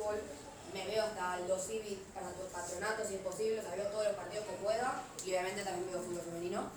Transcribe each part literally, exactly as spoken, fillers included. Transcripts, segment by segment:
fútbol, me veo hasta el Dosivi para los patronatos si es posible, o sea, veo todos los partidos que pueda y obviamente también veo fútbol femenino.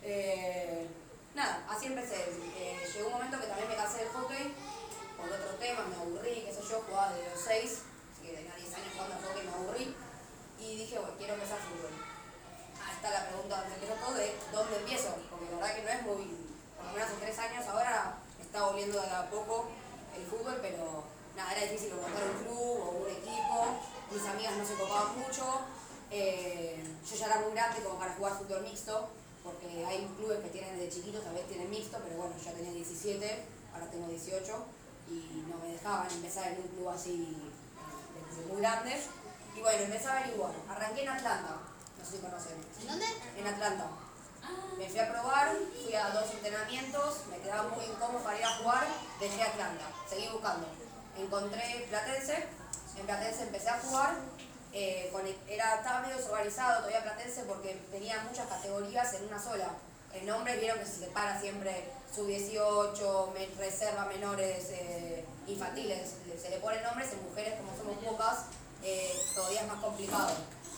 Eh, nada, así empecé. Eh, llegó un momento que también me cansé del hockey por otros temas, me aburrí, qué sé yo, jugaba desde los seis, así que tenía diez años jugando al hockey, me aburrí y dije, bueno, quiero empezar fútbol. Ahí está la pregunta donde empezó todo de dónde empiezo, porque la verdad que no es muy, por lo menos hace tres años ahora me está volviendo de a poco el fútbol, pero nada, era difícil encontrar un club o un equipo, mis amigas no se copaban mucho, eh, yo ya era muy grande como para jugar fútbol mixto, porque hay clubes que tienen desde chiquitos, a veces tienen mixto, pero bueno, yo tenía diecisiete, ahora tengo dieciocho, y no me dejaban empezar en un club así de, de muy grande. Y bueno, empecé a averiguar. Arranqué en Atlanta, no sé si conocen. ¿En dónde? En Atlanta. Me fui a probar, fui a dos entrenamientos, me quedaba muy incómodo para ir a jugar, dejé Atlanta, seguí buscando. Encontré Platense, en Platense empecé a jugar, eh, con, era, estaba medio desorganizado todavía Platense porque tenía muchas categorías en una sola. En hombres vieron que se separa siempre sub dieciocho, me, reserva menores, eh, infantiles, se le ponen nombres, en mujeres como somos pocas, eh, todavía es más complicado.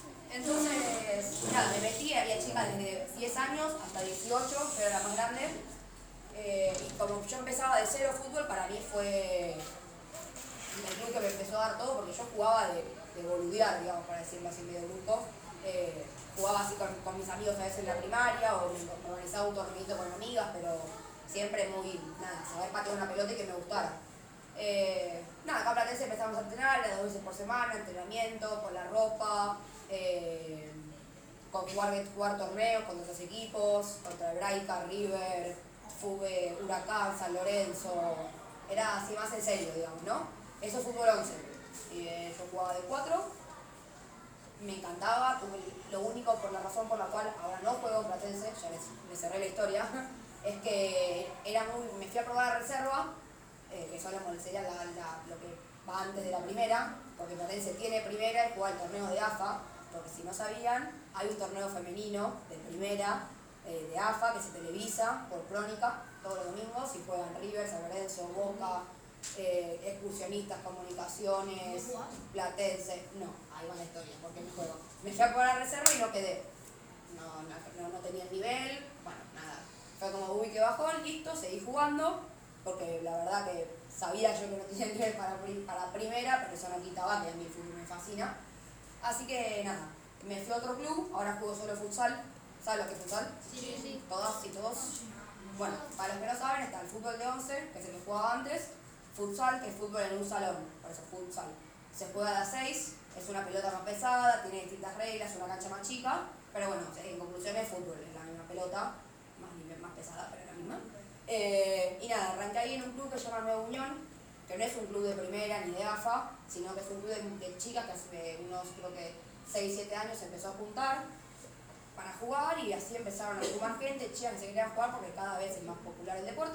Entonces, nada, me metí, había chicas desde diez años hasta dieciocho, pero era la más grande. Eh, y como yo empezaba de cero fútbol, para mí fue el club que me empezó a dar todo, porque yo jugaba de, de boludear, digamos, para decirlo así, medio bruto. Eh, jugaba así con, con mis amigos a veces en la primaria, o me organizaba un torneito con amigas, pero siempre muy, nada, saber patear una pelota y que me gustara. Eh, nada, acá en Platense empezamos a entrenar, era dos veces por semana, entrenamiento, con la ropa, eh, con jugar, jugar torneos con otros equipos, contra Hebraica, River, Fube, Huracán, San Lorenzo, era así más en serio, digamos, ¿no? Eso es fútbol once. Eh, yo jugaba de cuatro, me encantaba, lo único por la razón por la cual ahora no juego en Platense, ya les, les cerré la historia, es que era muy, me fui a probar a reserva, eh, que eso sería la, la, lo que va antes de la primera, porque Platense tiene primera y juega el torneo de A F A, porque si no sabían, hay un torneo femenino de primera, eh, de A F A, que se televisa por Crónica todos los domingos, y juegan River, San Lorenzo, Boca, eh, excursionistas, comunicaciones, Platense, no, ahí va la historia, porque me juego. Me fui a probar a reserva y no quedé, no, no, no tenía el nivel, bueno, nada, fue como uy, que bajón, listo, seguí jugando, porque la verdad que sabía yo que no tenía el nivel para, para primera, pero eso no quitaba que a mí el fútbol me fascina. Así que nada, me fui a otro club, ahora juego solo futsal. ¿Sabes lo que es futsal? Sí, sí. ¿Todas y todos? Bueno, para los que no saben está el fútbol de once, que es el que jugaba antes, futsal, que es fútbol en un salón, por eso futsal. Se juega a las seis, es una pelota más pesada, tiene distintas reglas, una cancha más chica, pero bueno, en conclusión es fútbol, es la misma pelota, más, más pesada, pero es la misma. Eh, y nada, arranqué ahí en un club que se llama Nueva Unión, que no es un club de primera ni de A F A, sino que es un club de, de chicas que hace unos, creo que seis siete años se empezó a juntar para jugar y así empezaron a sumar gente, chicas que se querían jugar porque cada vez es más popular el deporte.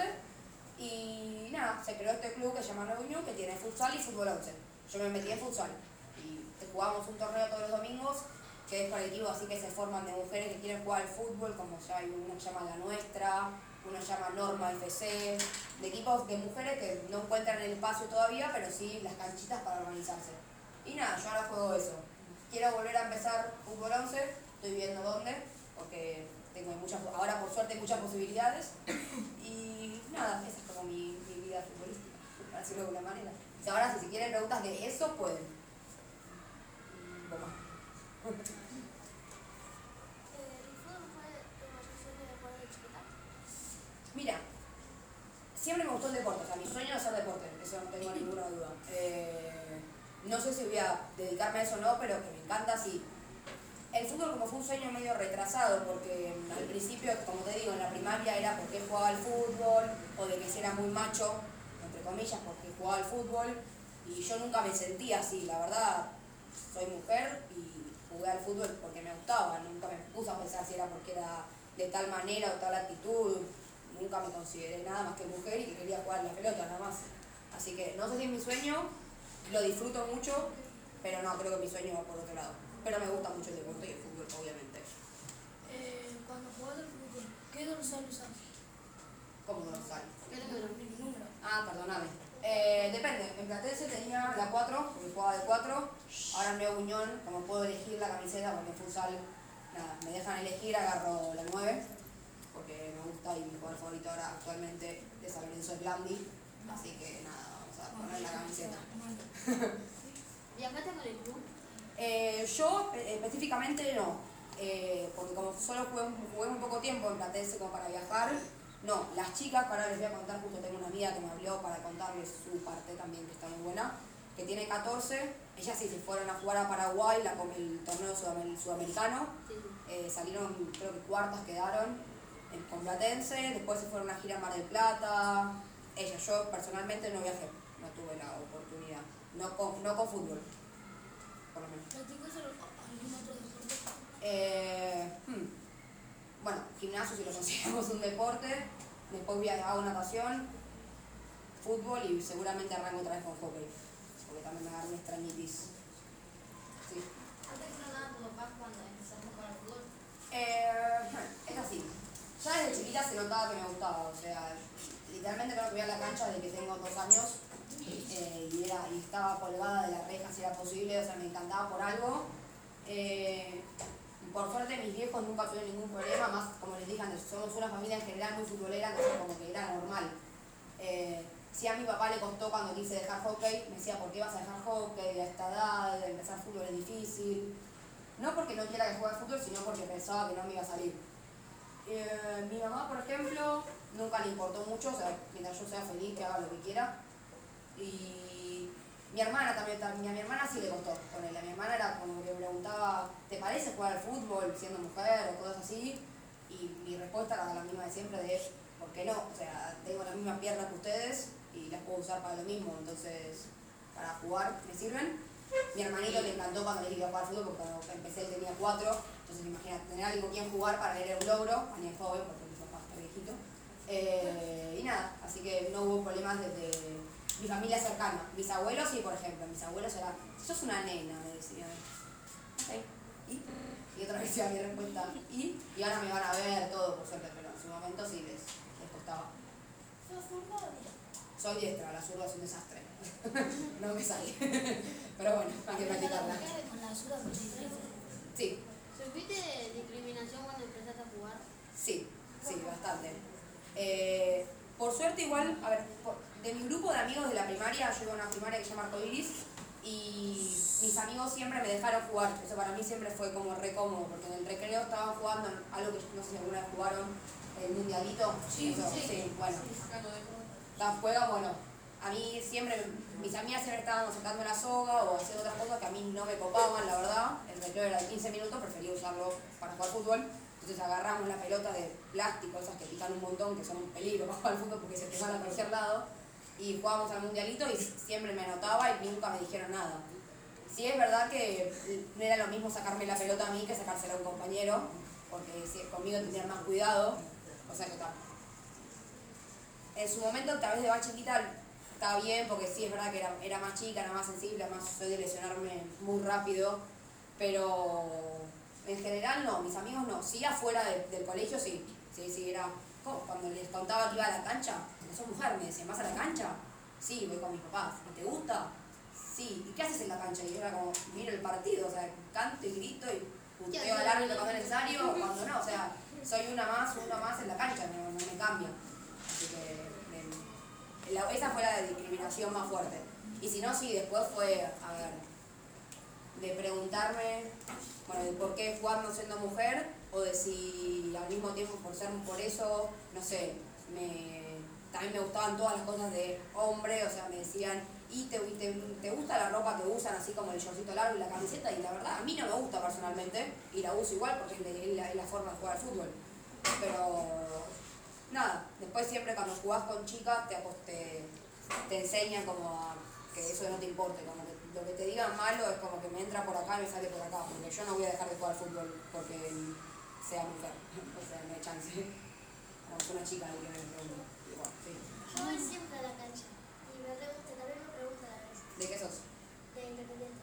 Y nada, se creó este club que se llama Nueva Unión, que tiene futsal y fútbol once. Yo me metí en futsal y jugamos un torneo todos los domingos, que es colectivo, así que se forman de mujeres que quieren jugar al fútbol, como ya hay uno que se llama La Nuestra, uno se llama Norma F C, de equipos de mujeres que no encuentran el espacio todavía, pero sí las canchitas para organizarse. Y nada, yo ahora juego eso. Quiero volver a empezar fútbol once, estoy viendo dónde, porque tengo muchas, ahora por suerte hay muchas posibilidades. Y nada, esa es como mi, mi vida futbolística, para decirlo de alguna manera. Y ahora si, si quieren preguntas de eso, pueden. Toma. Mira, siempre me gustó el deporte, o sea, mi sueño es hacer deporte, eso no tengo ninguna duda. Eh, no sé si voy a dedicarme a eso o no, pero que me encanta, sí. El fútbol como fue un sueño medio retrasado, porque al principio, como te digo, en la primaria era porque jugaba al fútbol, o de que si era muy macho, entre comillas, porque jugaba al fútbol, y yo nunca me sentía así, la verdad, soy mujer y jugué al fútbol porque me gustaba, nunca me puse a pensar si era porque era de tal manera o tal actitud. Nunca me consideré nada más que mujer y que quería jugar la pelota, nada más. Así que no sé si es mi sueño, lo disfruto mucho, pero no, creo que mi sueño va por otro lado. Pero me gusta mucho el deporte y el fútbol, obviamente. Eh, cuando jugás al fútbol, ¿qué dorsal usás? ¿Cómo dorsal? ¿Qué es el número? Ah, perdóname. Eh, depende, en Platense tenía la cuatro, porque jugaba de cuatro, ahora en Nuevo Unión, como puedo elegir la camiseta, porque en futsal, nada, me dejan elegir, agarro la nueve, porque me gusta y mi jugador favorito ahora actualmente de San Lorenzo es Blandi, así que nada, vamos a poner la camiseta. ¿Viajaste con el club? Eh, yo eh, específicamente no, eh, porque como solo jugué, jugué muy poco tiempo en Platense como para viajar, no, las chicas, que ahora les voy a contar, justo tengo una amiga que me habló para contarles su parte también, que está muy buena, que tiene catorce, ellas sí se fueron a jugar a Paraguay, la, el torneo sudam- sudamericano, Sí. eh, salieron, creo que cuartas quedaron en, con Platense, después se fueron a gira a Mar del Plata, ellas, yo personalmente no viajé, no tuve la oportunidad, no con, no con fútbol, por lo menos. ¿Practicas algún otro deporte? Eh, hmm, bueno, gimnasio si lo consideramos un deporte, después voy a hago natación, fútbol y seguramente arranco otra vez con hockey, porque también me agarré una extrañitis. Sí. ¿Antes que no nada tu papá cuando empezaste a jugar al fútbol? Eh, es así, ya desde chiquita se notaba que me gustaba, o sea, literalmente creo que voy a la cancha desde que tengo dos años eh, y, era, y estaba colgada de la reja si era posible, o sea, me encantaba por algo. Eh, Por suerte mis viejos nunca tuvieron ningún problema, más como les dije antes, somos una familia en general muy futbolera, entonces como que era normal. Eh, sí a mi papá le costó cuando quise dejar hockey, me decía, ¿por qué vas a dejar hockey a esta edad? Empezar fútbol es difícil. No porque no quiera que juegue fútbol, sino porque pensaba que no me iba a salir. Eh, mi mamá, por ejemplo, nunca le importó mucho, o sea, mientras yo sea feliz, que haga lo que quiera. Y mi hermana también, también, a mi hermana sí le costó con él. A mi hermana era como que me preguntaba, ¿te parece jugar al fútbol siendo mujer o cosas así? Y mi respuesta era la misma de siempre de, ¿por qué no? O sea, tengo las mismas piernas que ustedes y las puedo usar para lo mismo, entonces para jugar me sirven. Mi hermanito le encantó cuando le dije que iba a jugar al fútbol porque cuando empecé él tenía cuatro, entonces imagínate, tener alguien con quien jugar para él era un logro, a mí es joven porque mi papá está viejito. Eh, y nada, así que no hubo problemas desde mi familia cercana. Mis abuelos sí, por ejemplo, mis abuelos eran, sos una nena, me decían. Ok, ¿y? Y otra vez iba mi respuesta, ¿y? Y ahora me van a ver todo, por suerte, pero en su momento sí les, les costaba. ¿Sos zurda o no? Soy diestra, la zurda es un desastre. No me sale. Pero bueno, hay que practicarla. Con la zurda con Sí, ¿Sufriste discriminación cuando empezaste a jugar? sí, sí, bastante. Eh, por suerte igual, a ver, por- de mi grupo de amigos de la primaria, yo iba a una primaria que se llama Arcoiris, y mis amigos siempre me dejaron jugar. Eso para mí siempre fue como re cómodo, porque en el recreo estaban jugando algo que no sé si alguna vez jugaron, el mundialito. Sí, Eso, sí. sí, bueno. La juega, bueno, a mí siempre, mis amigas siempre estaban sacando la soga o haciendo otras cosas que a mí no me copaban, la verdad. El recreo era de quince minutos, prefería usarlo para jugar fútbol. Entonces agarramos la pelota de plástico, esas que pican un montón, que son un peligro para jugar al fútbol porque se te van a cualquier lado. Y jugábamos al mundialito y siempre me anotaba y nunca me dijeron nada. Sí es verdad que no era lo mismo sacarme la pelota a mí que sacársela a un compañero, porque si conmigo tenían más cuidado, o sea que está. En su momento, tal vez de más chiquita, estaba bien, porque sí es verdad que era, era más chica, era más sensible, además soy de lesionarme muy rápido, pero en general no, mis amigos no. Sí, afuera de, del colegio sí, sí, sí, era, ¿cómo? Cuando les contaba que iba a la cancha, no sos mujer, me decían, ¿vas a la cancha? Sí, voy con mis papás. ¿Y te gusta? Sí. ¿Y qué haces en la cancha? Y yo era como, miro el partido, o sea, canto y grito y puteo al árbitro cuando es necesario, o cuando no, o sea, soy una más, una más en la cancha, no, no me cambia. Así que eh, la- esa fue la discriminación más fuerte. Y si no, sí, después fue, a ver, de preguntarme, bueno, de por qué jugando siendo mujer, o de si al mismo tiempo por ser por eso, no sé, me, también me gustaban todas las cosas de hombre, o sea, me decían, ¿y te, y te, te gusta la ropa que usan así como el shortcito largo y la camiseta? Y la verdad, a mí no me gusta personalmente, y la uso igual porque es la, es la forma de jugar al fútbol. Pero nada, después siempre cuando jugás con chicas te, te, te enseñan como a que eso no te importe, como que lo que te digan malo es como que me entra por acá y me sale por acá, porque yo no voy a dejar de jugar al fútbol porque sea mujer, o sea, no hay chance. No, es una chica la que me pregunta. Igual, sí. Yo voy siempre a la cancha y me re gusta, también me preguntan a veces ¿De qué sos? de Independiente.